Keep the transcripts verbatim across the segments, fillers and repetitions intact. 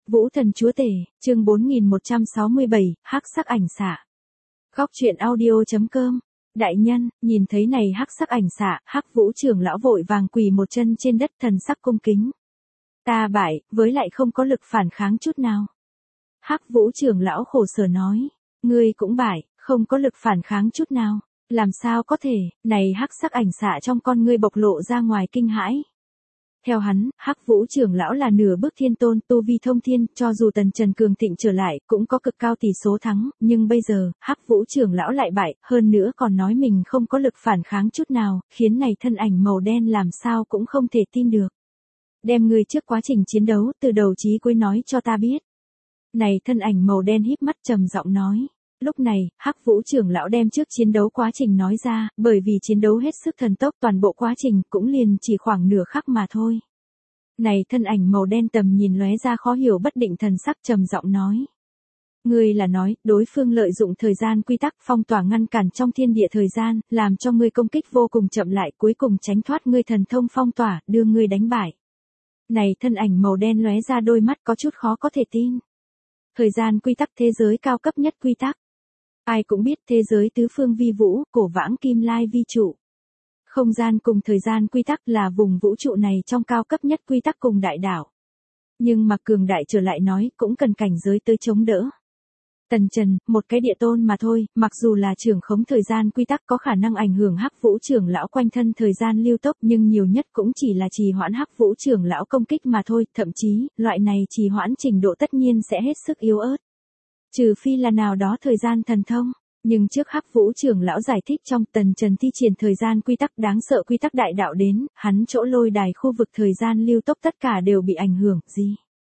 Vũ Thần Chúa Tể, chương bốn nghìn một trăm sáu mươi bảy, hắc sắc ảnh xạ. Góc truyện audio chấm com. Đại nhân, nhìn thấy này hắc sắc ảnh xạ, Hắc Vũ trưởng lão vội vàng quỳ một chân trên đất, thần sắc cung kính. Ta bại, với lại không có lực phản kháng chút nào. Hắc Vũ trưởng lão khổ sở nói, ngươi cũng bại, không có lực phản kháng chút nào. Làm sao có thể, này hắc sắc ảnh xạ trong con ngươi bộc lộ ra ngoài kinh hãi. Theo hắn, Hắc Vũ trưởng lão là nửa bước thiên tôn, tu vi thông thiên, cho dù Tần Trần cường thịnh trở lại, cũng có cực cao tỷ số thắng, nhưng bây giờ, Hắc Vũ trưởng lão lại bại, hơn nữa còn nói mình không có lực phản kháng chút nào, khiến này thân ảnh màu đen làm sao cũng không thể tin được. Đem ngươi trước quá trình chiến đấu, từ đầu chí cuối nói cho ta biết. Này thân ảnh màu đen híp mắt trầm giọng nói. Lúc này, Hắc Vũ trưởng lão đem trước chiến đấu quá trình nói ra, bởi vì chiến đấu hết sức thần tốc, toàn bộ quá trình cũng liền chỉ khoảng nửa khắc mà thôi. Này thân ảnh màu đen tầm nhìn lóe ra khó hiểu bất định thần sắc, trầm giọng nói. Ngươi là nói, đối phương lợi dụng thời gian quy tắc phong tỏa ngăn cản trong thiên địa thời gian, làm cho ngươi công kích vô cùng chậm lại, cuối cùng tránh thoát ngươi thần thông phong tỏa, đưa ngươi đánh bại. Này thân ảnh màu đen lóe ra đôi mắt có chút khó có thể tin. Thời gian quy tắc thế giới cao cấp nhất quy tắc. Ai cũng biết thế giới tứ phương vi vũ, cổ vãng kim lai vi trụ. Không gian cùng thời gian quy tắc là vùng vũ trụ này trong cao cấp nhất quy tắc cùng đại đảo. Nhưng mà cường đại trở lại nói cũng cần cảnh giới tới chống đỡ. Tần Trần, một cái địa tôn mà thôi, mặc dù là trưởng khống thời gian quy tắc có khả năng ảnh hưởng Hắc Vũ trưởng lão quanh thân thời gian lưu tốc, nhưng nhiều nhất cũng chỉ là trì hoãn Hắc Vũ trưởng lão công kích mà thôi, thậm chí, loại này trì hoãn trình độ tất nhiên sẽ hết sức yếu ớt. Trừ phi là nào đó thời gian thần thông, nhưng trước Hắc Vũ trưởng lão giải thích trong Tần Trần thi triển thời gian quy tắc đáng sợ quy tắc đại đạo đến, hắn chỗ lôi đài khu vực thời gian lưu tốc tất cả đều bị ảnh hưởng, gì?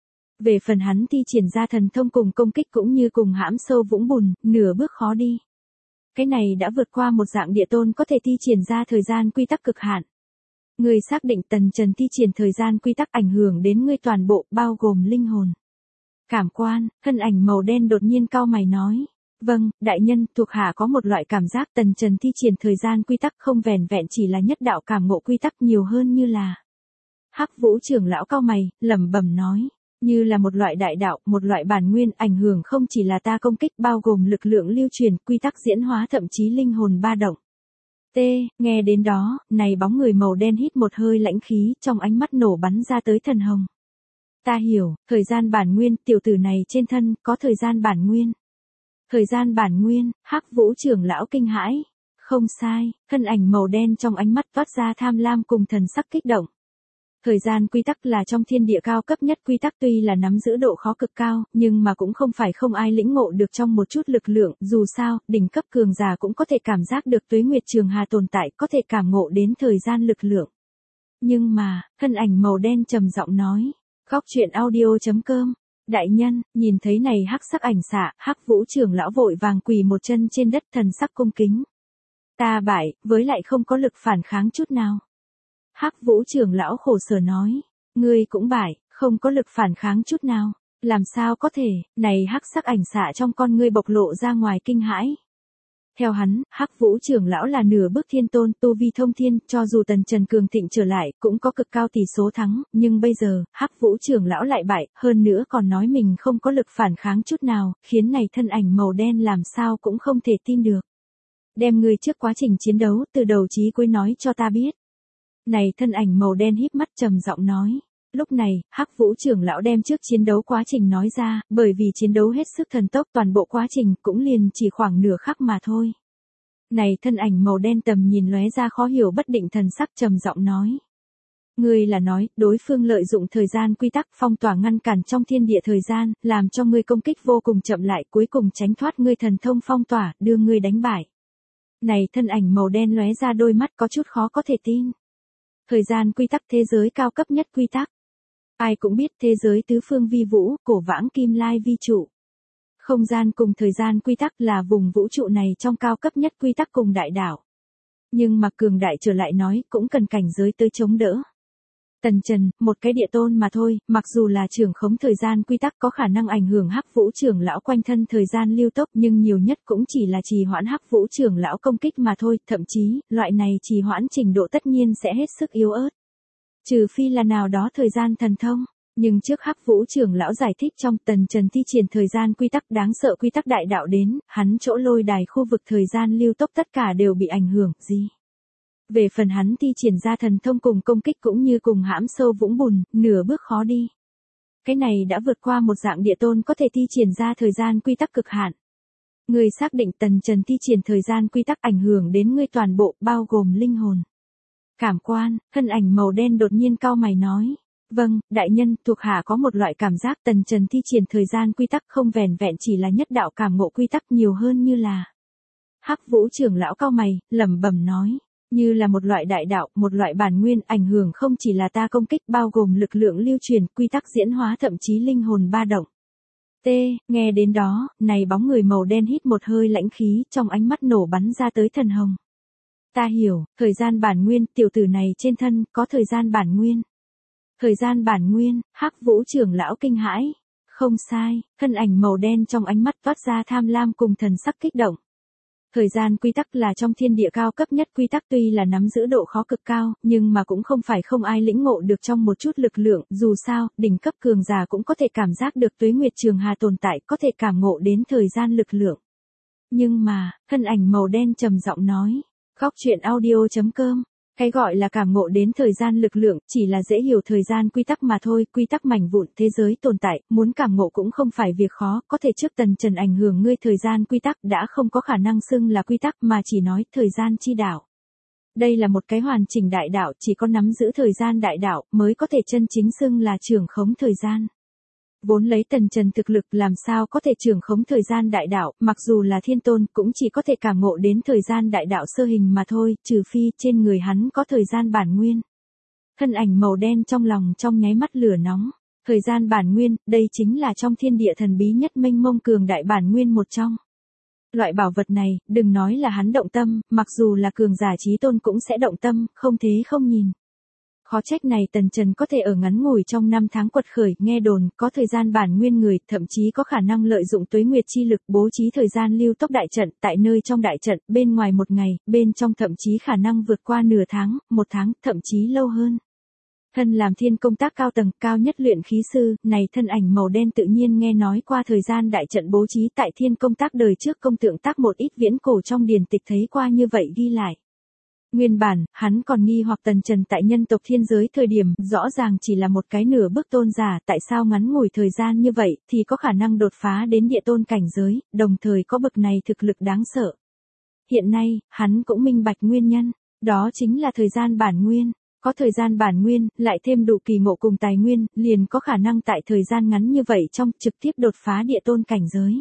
Về phần hắn thi triển ra thần thông cùng công kích cũng như cùng hãm sâu vũng bùn, nửa bước khó đi. Cái này đã vượt qua một dạng địa tôn có thể thi triển ra thời gian quy tắc cực hạn. Người xác định Tần Trần thi triển thời gian quy tắc ảnh hưởng đến ngươi toàn bộ, bao gồm linh hồn. Cảm quan, thân ảnh màu đen đột nhiên cau mày nói. Vâng, đại nhân, thuộc hạ có một loại cảm giác Tần Trần thi triển thời gian quy tắc không vẻn vẹn chỉ là nhất đạo cảm ngộ quy tắc nhiều hơn như là. Hắc Vũ trưởng lão cau mày, lẩm bẩm nói. Như là một loại đại đạo, một loại bản nguyên, ảnh hưởng không chỉ là ta công kích bao gồm lực lượng lưu truyền, quy tắc diễn hóa thậm chí linh hồn ba động. T, nghe đến đó, này bóng người màu đen hít một hơi lãnh khí, trong ánh mắt nổ bắn ra tới thần hồng. Ta hiểu, thời gian bản nguyên, tiểu tử này trên thân, có thời gian bản nguyên. Thời gian bản nguyên, Hắc Vũ trưởng lão kinh hãi. Không sai, thân ảnh màu đen trong ánh mắt toát ra tham lam cùng thần sắc kích động. Thời gian quy tắc là trong thiên địa cao cấp nhất quy tắc, tuy là nắm giữ độ khó cực cao, nhưng mà cũng không phải không ai lĩnh ngộ được trong một chút lực lượng, dù sao, đỉnh cấp cường giả cũng có thể cảm giác được tuế nguyệt trường hà tồn tại, có thể cảm ngộ đến thời gian lực lượng. Nhưng mà, thân ảnh màu đen trầm giọng nói, góc truyện audio chấm com. Đại nhân, nhìn thấy này hắc sắc ảnh xạ, Hắc Vũ trưởng lão vội vàng quỳ một chân trên đất, thần sắc cung kính. Ta bại, với lại không có lực phản kháng chút nào. Hắc Vũ trưởng lão khổ sở nói, ngươi cũng bại, không có lực phản kháng chút nào. Làm sao có thể, này hắc sắc ảnh xạ trong con ngươi bộc lộ ra ngoài kinh hãi. Theo hắn, Hắc Vũ trưởng lão là nửa bước thiên tôn, tu vi thông thiên, cho dù Tần Trần cường thịnh trở lại, cũng có cực cao tỷ số thắng, nhưng bây giờ, Hắc Vũ trưởng lão lại bại, hơn nữa còn nói mình không có lực phản kháng chút nào, khiến này thân ảnh màu đen làm sao cũng không thể tin được. Đem ngươi trước quá trình chiến đấu, từ đầu chí cuối nói cho ta biết. Này thân ảnh màu đen híp mắt trầm giọng nói. Lúc này, Hắc Vũ trưởng lão đem trước chiến đấu quá trình nói ra, bởi vì chiến đấu hết sức thần tốc, toàn bộ quá trình cũng liền chỉ khoảng nửa khắc mà thôi. Này thân ảnh màu đen tầm nhìn lóe ra khó hiểu bất định thần sắc, trầm giọng nói. Ngươi là nói, đối phương lợi dụng thời gian quy tắc phong tỏa ngăn cản trong thiên địa thời gian, làm cho ngươi công kích vô cùng chậm lại, cuối cùng tránh thoát ngươi thần thông phong tỏa, đưa ngươi đánh bại. Này thân ảnh màu đen lóe ra đôi mắt có chút khó có thể tin. Thời gian quy tắc thế giới cao cấp nhất quy tắc. Ai cũng biết thế giới tứ phương vi vũ, cổ vãng kim lai vi trụ. Không gian cùng thời gian quy tắc là vùng vũ trụ này trong cao cấp nhất quy tắc cùng đại đảo. Nhưng mà cường đại trở lại nói cũng cần cảnh giới tới chống đỡ. Tần Trần, một cái địa tôn mà thôi, mặc dù là trưởng khống thời gian quy tắc có khả năng ảnh hưởng Hắc Vũ trưởng lão quanh thân thời gian lưu tốc, nhưng nhiều nhất cũng chỉ là trì hoãn Hắc Vũ trưởng lão công kích mà thôi, thậm chí, loại này trì hoãn trình độ tất nhiên sẽ hết sức yếu ớt. Trừ phi là nào đó thời gian thần thông, Nhưng trước Hắc Vũ trưởng lão giải thích trong Tần Trần thi triển thời gian quy tắc đáng sợ quy tắc đại đạo đến, hắn chỗ lôi đài khu vực thời gian lưu tốc tất cả đều bị ảnh hưởng, gì. Về phần hắn thi triển ra thần thông cùng công kích cũng như cùng hãm sâu vũng bùn, nửa bước khó đi. Cái này đã vượt qua một dạng địa tôn có thể thi triển ra thời gian quy tắc cực hạn. Ngươi xác định Tần Trần thi triển thời gian quy tắc ảnh hưởng đến ngươi toàn bộ, bao gồm linh hồn. Cảm quan, thân ảnh màu đen đột nhiên cau mày nói. Vâng, đại nhân, thuộc hạ có một loại cảm giác Tần Trần thi triển thời gian quy tắc không vẻn vẹn chỉ là nhất đạo cảm ngộ quy tắc nhiều hơn như là. Hắc Vũ trưởng lão cau mày, lẩm bẩm nói. Như là một loại đại đạo, một loại bản nguyên ảnh hưởng không chỉ là ta công kích bao gồm lực lượng lưu truyền, quy tắc diễn hóa thậm chí linh hồn ba động. T, nghe đến đó, này bóng người màu đen hít một hơi lãnh khí, trong ánh mắt nổ bắn ra tới thần hồng. Ta hiểu, thời gian bản nguyên, tiểu tử này trên thân, có thời gian bản nguyên. Thời gian bản nguyên, Hắc Vũ trưởng lão kinh hãi. Không sai, thân ảnh màu đen trong ánh mắt toát ra tham lam cùng thần sắc kích động. Thời gian quy tắc là trong thiên địa cao cấp nhất quy tắc tuy là nắm giữ độ khó cực cao, nhưng mà cũng không phải không ai lĩnh ngộ được trong một chút lực lượng, dù sao, đỉnh cấp cường giả cũng có thể cảm giác được tuế nguyệt trường hà tồn tại, có thể cảm ngộ đến thời gian lực lượng. Nhưng mà, thân ảnh màu đen trầm giọng nói, góc truyện audio chấm com. Cái gọi là cảm ngộ đến thời gian lực lượng, chỉ là dễ hiểu thời gian quy tắc mà thôi, quy tắc mảnh vụn thế giới tồn tại, muốn cảm ngộ cũng không phải việc khó, có thể trước Tần Trần ảnh hưởng ngươi thời gian quy tắc đã không có khả năng xưng là quy tắc mà chỉ nói thời gian chi đạo. Đây là một cái hoàn chỉnh đại đạo, chỉ có nắm giữ thời gian đại đạo mới có thể chân chính xưng là trưởng khống thời gian. Vốn lấy Tần Trần thực lực làm sao có thể trưởng khống thời gian đại đạo, mặc dù là thiên tôn cũng chỉ có thể cảm ngộ đến thời gian đại đạo sơ hình mà thôi, trừ phi trên người hắn có thời gian bản nguyên. Thân ảnh màu đen trong lòng trong nháy mắt lửa nóng, thời gian bản nguyên, đây chính là trong thiên địa thần bí nhất mênh mông cường đại bản nguyên một trong. Loại bảo vật này, đừng nói là hắn động tâm, mặc dù là cường giả chí tôn cũng sẽ động tâm, không thế không nhìn. Khó trách này Tần Trần có thể ở ngắn ngủi trong năm tháng quật khởi, nghe đồn, có thời gian bản nguyên người, thậm chí có khả năng lợi dụng tuế nguyệt chi lực bố trí thời gian lưu tốc đại trận, tại nơi trong đại trận, bên ngoài một ngày, bên trong thậm chí khả năng vượt qua nửa tháng, một tháng, thậm chí lâu hơn. Thân làm thiên công tác cao tầng, cao nhất luyện khí sư, này thân ảnh màu đen tự nhiên nghe nói qua thời gian đại trận bố trí tại thiên công tác đời trước công tượng tác một ít viễn cổ trong điển tịch thấy qua như vậy ghi lại. Nguyên bản, hắn còn nghi hoặc Tần Trần tại nhân tộc thiên giới thời điểm, rõ ràng chỉ là một cái nửa bước tôn giả, tại sao ngắn ngủi thời gian như vậy, thì có khả năng đột phá đến địa tôn cảnh giới, đồng thời có bậc này thực lực đáng sợ. Hiện nay, hắn cũng minh bạch nguyên nhân, đó chính là thời gian bản nguyên. Có thời gian bản nguyên, lại thêm đủ kỳ ngộ cùng tài nguyên, liền có khả năng tại thời gian ngắn như vậy trong trực tiếp đột phá địa tôn cảnh giới.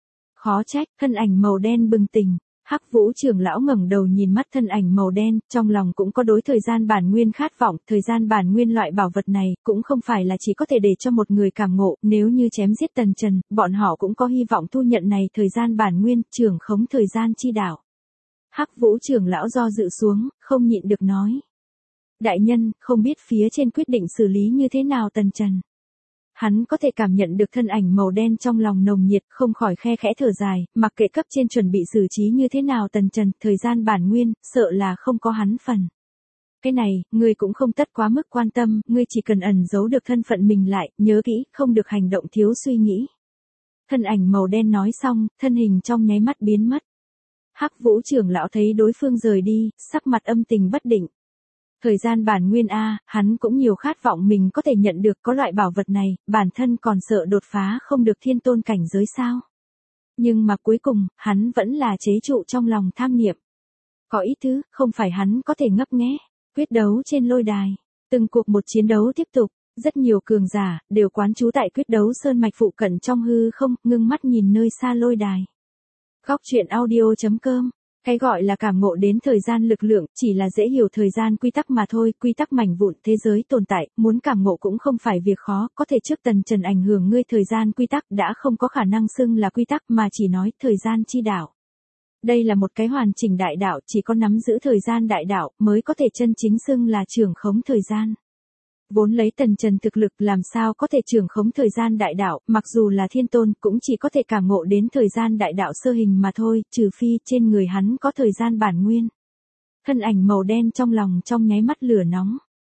Khó trách, thân ảnh màu đen bừng tỉnh. Hắc Vũ trưởng lão ngẩng đầu nhìn mắt thân ảnh màu đen, trong lòng cũng có đối thời gian bản nguyên khát vọng, thời gian bản nguyên loại bảo vật này, cũng không phải là chỉ có thể để cho một người cảm ngộ, nếu như chém giết Tần Trần, bọn họ cũng có hy vọng thu nhận này thời gian bản nguyên, trưởng khống thời gian chi đạo. Hắc Vũ trưởng lão do dự xuống, không nhịn được nói. Đại nhân, không biết phía trên quyết định xử lý như thế nào Tần Trần. Hắn có thể cảm nhận được thân ảnh màu đen trong lòng nồng nhiệt, không khỏi khe khẽ thở dài, mặc kệ cấp trên chuẩn bị xử trí như thế nào Tần Trần, thời gian bản nguyên, sợ là không có hắn phần. Cái này, ngươi cũng không tất quá mức quan tâm, ngươi chỉ cần ẩn giấu được thân phận mình lại, nhớ kỹ, không được hành động thiếu suy nghĩ. Thân ảnh màu đen nói xong, thân hình trong nháy mắt biến mất. Hắc Vũ trưởng lão thấy đối phương rời đi, sắc mặt âm tình bất định. Thời gian bản nguyên A, hắn cũng nhiều khát vọng mình có thể nhận được có loại bảo vật này, bản thân còn sợ đột phá không được thiên tôn cảnh giới sao. Nhưng mà cuối cùng, hắn vẫn là chế trụ trong lòng tham niệm. Có ít thứ, không phải hắn có thể ngấp nghé. Quyết đấu trên lôi đài. Từng cuộc một chiến đấu tiếp tục, rất nhiều cường giả, đều quán trú tại quyết đấu sơn mạch phụ cận trong hư không, ngưng mắt nhìn nơi xa lôi đài. Góc truyện audio chấm com. Cái gọi là cảm ngộ đến thời gian lực lượng, chỉ là dễ hiểu thời gian quy tắc mà thôi, quy tắc mảnh vụn thế giới tồn tại, muốn cảm ngộ cũng không phải việc khó, có thể trước Tần Trần ảnh hưởng ngươi thời gian quy tắc đã không có khả năng xưng là quy tắc mà chỉ nói thời gian chi đạo. Đây là một cái hoàn chỉnh đại đạo, chỉ có nắm giữ thời gian đại đạo mới có thể chân chính xưng là trưởng khống thời gian. Vốn lấy Tần Trần thực lực làm sao có thể trưởng khống thời gian đại đạo, mặc dù là thiên tôn cũng chỉ có thể cảm ngộ đến thời gian đại đạo sơ hình mà thôi, trừ phi trên người hắn có thời gian bản nguyên. Thân ảnh màu đen trong lòng trong nháy mắt lửa nóng,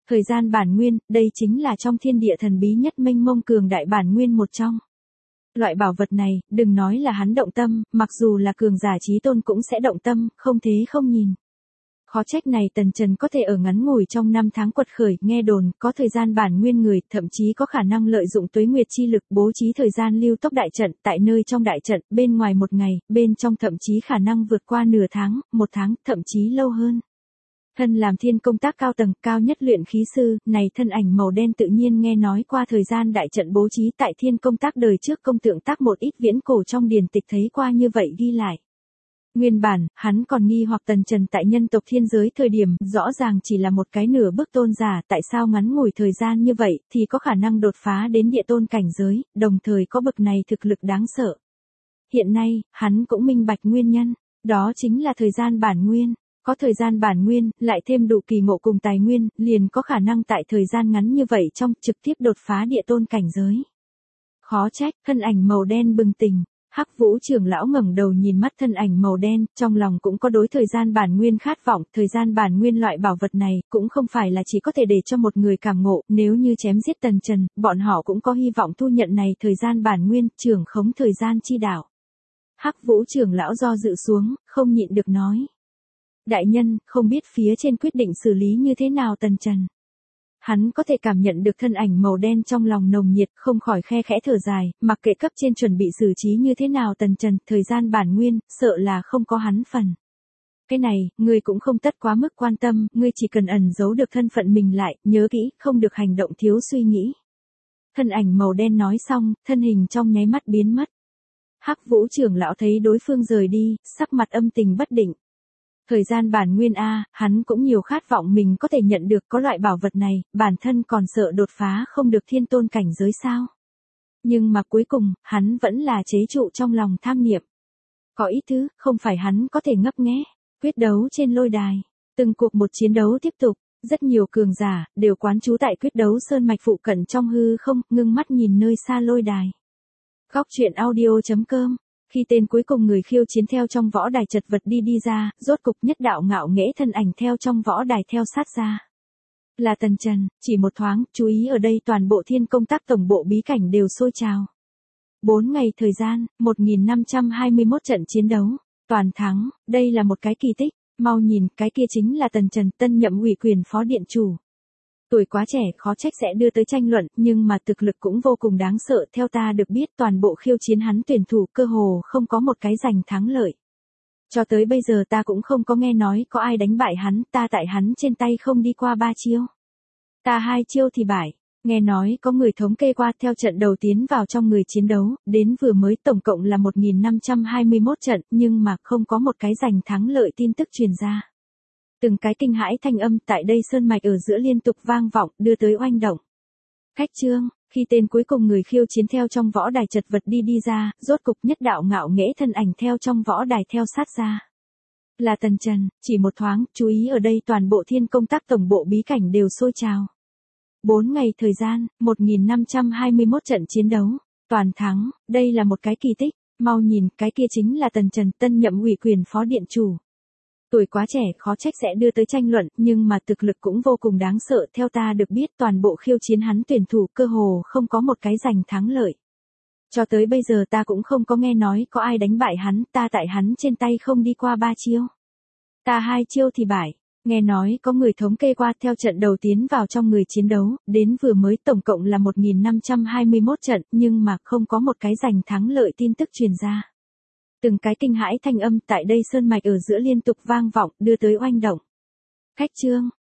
Thời gian bản nguyên, đây chính là trong thiên địa thần bí nhất mênh mông cường đại bản nguyên một trong. Loại bảo vật này, đừng nói là hắn động tâm, mặc dù là cường giả chí tôn cũng sẽ động tâm, không thế không nhìn. Khó trách này Tần Trần có thể ở ngắn ngủi trong năm tháng quật khởi, nghe đồn, có thời gian bản nguyên người, thậm chí có khả năng lợi dụng tuế nguyệt chi lực bố trí thời gian lưu tốc đại trận, tại nơi trong đại trận, bên ngoài một ngày, bên trong thậm chí khả năng vượt qua nửa tháng, một tháng, thậm chí lâu hơn. Thân làm thiên công tác cao tầng, cao nhất luyện khí sư, này thân ảnh màu đen tự nhiên nghe nói qua thời gian đại trận bố trí tại thiên công tác đời trước công tượng tác một ít viễn cổ trong điển tịch thấy qua như vậy ghi lại. Nguyên bản, hắn còn nghi hoặc Tần Trần tại nhân tộc thiên giới thời điểm, rõ ràng chỉ là một cái nửa bước tôn giả, tại sao ngắn ngủi thời gian như vậy, thì có khả năng đột phá đến địa tôn cảnh giới, đồng thời có bậc này thực lực đáng sợ. Hiện nay, hắn cũng minh bạch nguyên nhân, đó chính là thời gian bản nguyên. Có thời gian bản nguyên, lại thêm đủ kỳ ngộ cùng tài nguyên, liền có khả năng tại thời gian ngắn như vậy trong trực tiếp đột phá địa tôn cảnh giới. Khó trách, thân ảnh màu đen bừng tỉnh. Hắc Vũ trưởng lão ngẩng đầu nhìn mắt thân ảnh màu đen, trong lòng cũng có đối thời gian bản nguyên khát vọng, thời gian bản nguyên loại bảo vật này, cũng không phải là chỉ có thể để cho một người cảm ngộ, nếu như chém giết Tần Trần, bọn họ cũng có hy vọng thu nhận này thời gian bản nguyên, trưởng khống thời gian chi đạo. Hắc Vũ trưởng lão do dự xuống, không nhịn được nói. Đại nhân, không biết phía trên quyết định xử lý như thế nào Tần Trần. Hắn có thể cảm nhận được thân ảnh màu đen trong lòng nồng nhiệt, không khỏi khe khẽ thở dài, mặc kệ cấp trên chuẩn bị xử trí như thế nào Tần Trần, thời gian bản nguyên, sợ là không có hắn phần. Cái này, ngươi cũng không tất quá mức quan tâm, ngươi chỉ cần ẩn giấu được thân phận mình lại, nhớ kỹ, không được hành động thiếu suy nghĩ. Thân ảnh màu đen nói xong, thân hình trong nháy mắt biến mất. Hắc Vũ trưởng lão thấy đối phương rời đi, sắc mặt âm tình bất định. Thời gian bản nguyên A, hắn cũng nhiều khát vọng mình có thể nhận được có loại bảo vật này, bản thân còn sợ đột phá không được thiên tôn cảnh giới sao. Nhưng mà cuối cùng, hắn vẫn là chế trụ trong lòng tham niệm. Có ít thứ, không phải hắn có thể ngấp nghé. Quyết đấu trên lôi đài. Từng cuộc một chiến đấu tiếp tục, rất nhiều cường giả, đều quán trú tại quyết đấu sơn mạch phụ cận trong hư không, ngưng mắt nhìn nơi xa lôi đài. Góc truyện audio chấm com. Khi tên cuối cùng người khiêu chiến theo trong võ đài chật vật đi đi ra, rốt cục nhất đạo ngạo nghễ thân ảnh theo trong võ đài theo sát ra. Là Tần Trần, chỉ một thoáng, chú ý ở đây toàn bộ thiên công tác tổng bộ bí cảnh đều sôi trào. Bốn ngày thời gian, một nghìn năm trăm hai mươi mốt trận chiến đấu, toàn thắng, đây là một cái kỳ tích, mau nhìn, cái kia chính là Tần Trần, tân nhậm ủy quyền phó điện chủ. Tuổi quá trẻ, khó trách sẽ đưa tới tranh luận, nhưng mà thực lực cũng vô cùng đáng sợ, theo ta được biết toàn bộ khiêu chiến hắn tuyển thủ cơ hồ không có một cái giành thắng lợi. Cho tới bây giờ ta cũng không có nghe nói có ai đánh bại hắn, ta tại hắn trên tay không đi qua ba chiêu. Ta hai chiêu thì bại, nghe nói có người thống kê qua theo trận đầu tiến vào trong người chiến đấu, đến vừa mới tổng cộng là một nghìn năm trăm hai mươi mốt trận, nhưng mà không có một cái giành thắng lợi tin tức truyền ra. Từng cái kinh hãi thanh âm tại đây sơn mạch ở giữa liên tục vang vọng, đưa tới oanh động. Khách trương, khi tên cuối cùng người khiêu chiến theo trong võ đài chật vật đi đi ra, rốt cục nhất đạo ngạo nghễ thân ảnh theo trong võ đài theo sát ra. Là Tần Trần, chỉ một thoáng, chú ý ở đây toàn bộ thiên công tác tổng bộ bí cảnh đều sôi trào. Bốn ngày thời gian, một nghìn năm trăm hai mươi mốt trận chiến đấu, toàn thắng, đây là một cái kỳ tích, mau nhìn, cái kia chính là Tần Trần, tân nhậm ủy quyền phó điện chủ. Tuổi quá trẻ, khó trách sẽ đưa tới tranh luận, nhưng mà thực lực cũng vô cùng đáng sợ, theo ta được biết toàn bộ khiêu chiến hắn tuyển thủ cơ hồ không có một cái giành thắng lợi. Cho tới bây giờ ta cũng không có nghe nói có ai đánh bại hắn, ta tại hắn trên tay không đi qua ba chiêu. Ta hai chiêu thì bại, nghe nói có người thống kê qua theo trận đầu tiến vào trong người chiến đấu, đến vừa mới tổng cộng là một nghìn năm trăm hai mươi mốt trận, nhưng mà không có một cái giành thắng lợi tin tức truyền ra. Từng cái kinh hãi thanh âm tại đây sơn mạch ở giữa liên tục vang vọng, đưa tới oanh động. Khách trương,